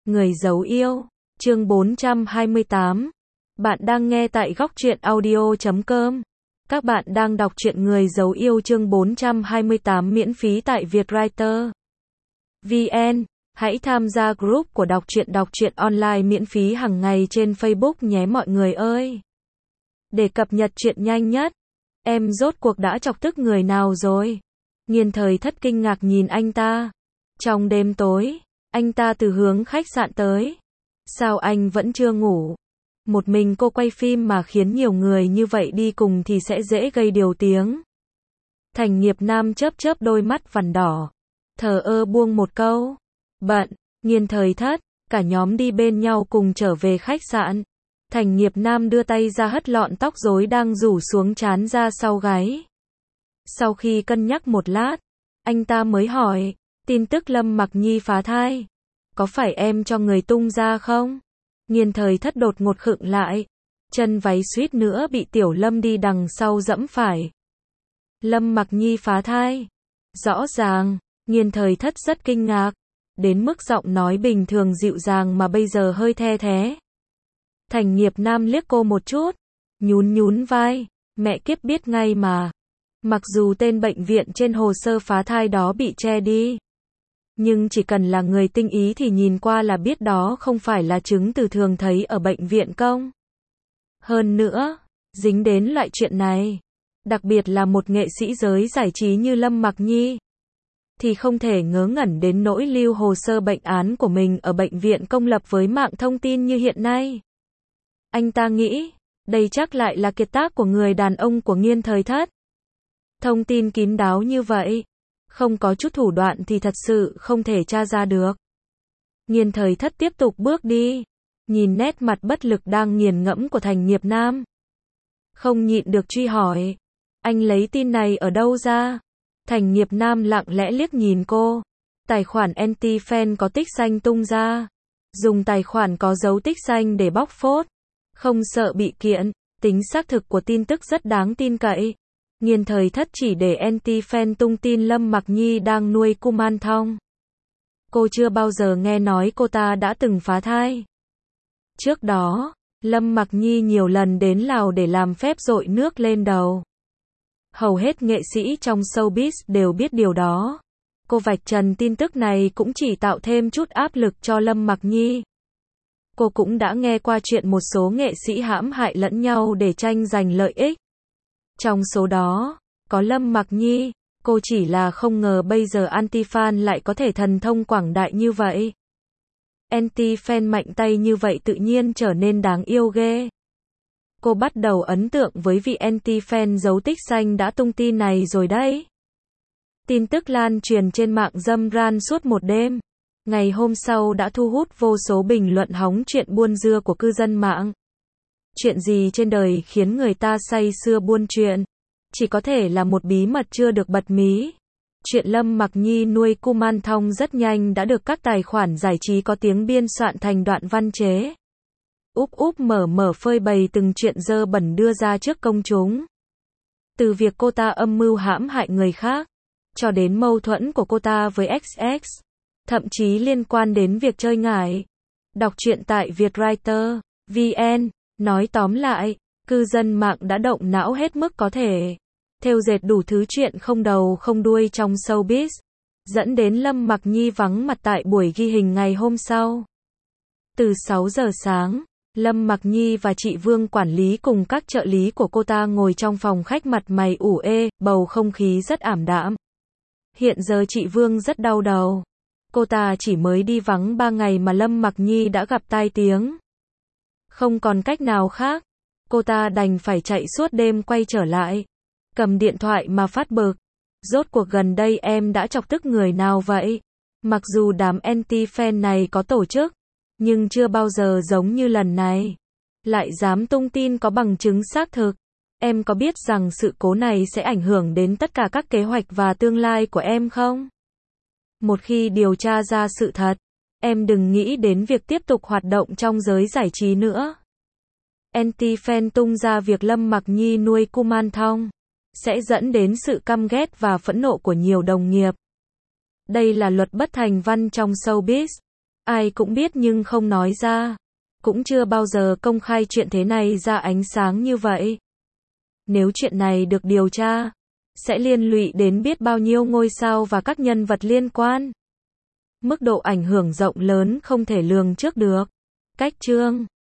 Người giấu yêu, chương 428. Bạn đang nghe tại góc truyện audio.com. Các bạn đang đọc truyện Người giấu yêu chương 428 miễn phí tại Vietwriter VN. Hãy tham gia group của đọc truyện online miễn phí hàng ngày trên Facebook nhé mọi người ơi. Để cập nhật truyện nhanh nhất. Em rốt cuộc đã chọc tức người nào rồi? Nghiên Thời Thất kinh ngạc nhìn anh ta. Trong đêm tối, anh ta từ hướng khách sạn tới. Sao anh vẫn chưa ngủ? Một mình cô quay phim mà khiến nhiều người như vậy đi cùng thì sẽ dễ gây điều tiếng. Thành Nghiệp Nam chớp đôi mắt vằn đỏ. Thờ ơ buông một câu. Bận. Nghiên Thời Thất, cả nhóm đi bên nhau cùng trở về khách sạn. Thành Nghiệp Nam đưa tay ra hất lọn tóc rối đang rủ xuống trán ra sau gáy. Sau khi cân nhắc một lát, anh ta mới hỏi, tin tức Lâm Mặc Nhi phá thai, có phải em cho người tung ra không? Nghiên Thời Thất đột ngột khựng lại, chân váy suýt nữa bị Tiểu Lâm đi đằng sau dẫm phải. Lâm Mặc Nhi phá thai? Rõ ràng, Nghiên Thời Thất rất kinh ngạc, đến mức giọng nói bình thường dịu dàng mà bây giờ hơi the thé. Thành Nghiệp Nam liếc cô một chút, nhún vai, mẹ kiếp biết ngay mà. Mặc dù tên bệnh viện trên hồ sơ phá thai đó bị che đi, nhưng chỉ cần là người tinh ý thì nhìn qua là biết đó không phải là chứng từ thường thấy ở bệnh viện công. Hơn nữa, dính đến loại chuyện này, đặc biệt là một nghệ sĩ giới giải trí như Lâm Mặc Nhi, thì không thể ngớ ngẩn đến nỗi lưu hồ sơ bệnh án của mình ở bệnh viện công lập với mạng thông tin như hiện nay. Anh ta nghĩ, đây chắc lại là kiệt tác của người đàn ông của Nghiên Thời Thất. Thông tin kín đáo như vậy, không có chút thủ đoạn thì thật sự không thể tra ra được. Nghiên Thời Thất tiếp tục bước đi, nhìn nét mặt bất lực đang nghiền ngẫm của Thành Nghiệp Nam. Không nhịn được truy hỏi, anh lấy tin này ở đâu ra? Thành Nghiệp Nam lặng lẽ liếc nhìn cô, tài khoản anti-fan có tích xanh tung ra, dùng tài khoản có dấu tích xanh để bóc phốt, không sợ bị kiện, tính xác thực của tin tức rất đáng tin cậy. Nghiên Thời Thất chỉ để anti-fan tung tin Lâm Mặc Nhi đang nuôi Kuman Thong. Cô chưa bao giờ nghe nói cô ta đã từng phá thai. Trước đó, Lâm Mặc Nhi nhiều lần đến Lào để làm phép dội nước lên đầu. Hầu hết nghệ sĩ trong showbiz đều biết điều đó. Cô vạch trần tin tức này cũng chỉ tạo thêm chút áp lực cho Lâm Mặc Nhi. Cô cũng đã nghe qua chuyện một số nghệ sĩ hãm hại lẫn nhau để tranh giành lợi ích. Trong số đó, có Lâm Mặc Nhi, cô chỉ là không ngờ bây giờ anti-fan lại có thể thần thông quảng đại như vậy. Anti-fan mạnh tay như vậy tự nhiên trở nên đáng yêu ghê. Cô bắt đầu ấn tượng với vị anti-fan dấu tích xanh đã tung tin này rồi đấy. Tin tức lan truyền trên mạng râm ran suốt một đêm. Ngày hôm sau đã thu hút vô số bình luận hóng chuyện buôn dưa của cư dân mạng. Chuyện gì trên đời khiến người ta say sưa buôn chuyện? Chỉ có thể là một bí mật chưa được bật mí. Chuyện Lâm Mặc Nhi nuôi Kuman Thong rất nhanh đã được các tài khoản giải trí có tiếng biên soạn thành đoạn văn chế. Úp mở phơi bày từng chuyện dơ bẩn đưa ra trước công chúng. Từ việc cô ta âm mưu hãm hại người khác, cho đến mâu thuẫn của cô ta với XX, thậm chí liên quan đến việc chơi ngải. Đọc truyện tại Vietwriter VN. Nói tóm lại, cư dân mạng đã động não hết mức có thể, thêu dệt đủ thứ chuyện không đầu không đuôi trong showbiz, dẫn đến Lâm Mặc Nhi vắng mặt tại buổi ghi hình ngày hôm sau. Từ 6 giờ sáng, Lâm Mặc Nhi và chị Vương quản lý cùng các trợ lý của cô ta ngồi trong phòng khách mặt mày ủ ê, bầu không khí rất ảm đạm. Hiện giờ chị Vương rất đau đầu. Cô ta chỉ mới đi vắng 3 ngày mà Lâm Mặc Nhi đã gặp tai tiếng. Không còn cách nào khác, cô ta đành phải chạy suốt đêm quay trở lại, cầm điện thoại mà phát bực. Rốt cuộc gần đây em đã chọc tức người nào vậy? Mặc dù đám anti-fan này có tổ chức, nhưng chưa bao giờ giống như lần này. Lại dám tung tin có bằng chứng xác thực. Em có biết rằng sự cố này sẽ ảnh hưởng đến tất cả các kế hoạch và tương lai của em không? Một khi điều tra ra sự thật, em đừng nghĩ đến việc tiếp tục hoạt động trong giới giải trí nữa. Anti-fan tung ra việc Lâm Mặc Nhi nuôi Kuman Thong sẽ dẫn đến sự căm ghét và phẫn nộ của nhiều đồng nghiệp. Đây là luật bất thành văn trong showbiz. Ai cũng biết nhưng không nói ra. Cũng chưa bao giờ công khai chuyện thế này ra ánh sáng như vậy. Nếu chuyện này được điều tra, sẽ liên lụy đến biết bao nhiêu ngôi sao và các nhân vật liên quan. Mức độ ảnh hưởng rộng lớn không thể lường trước được. Cách chương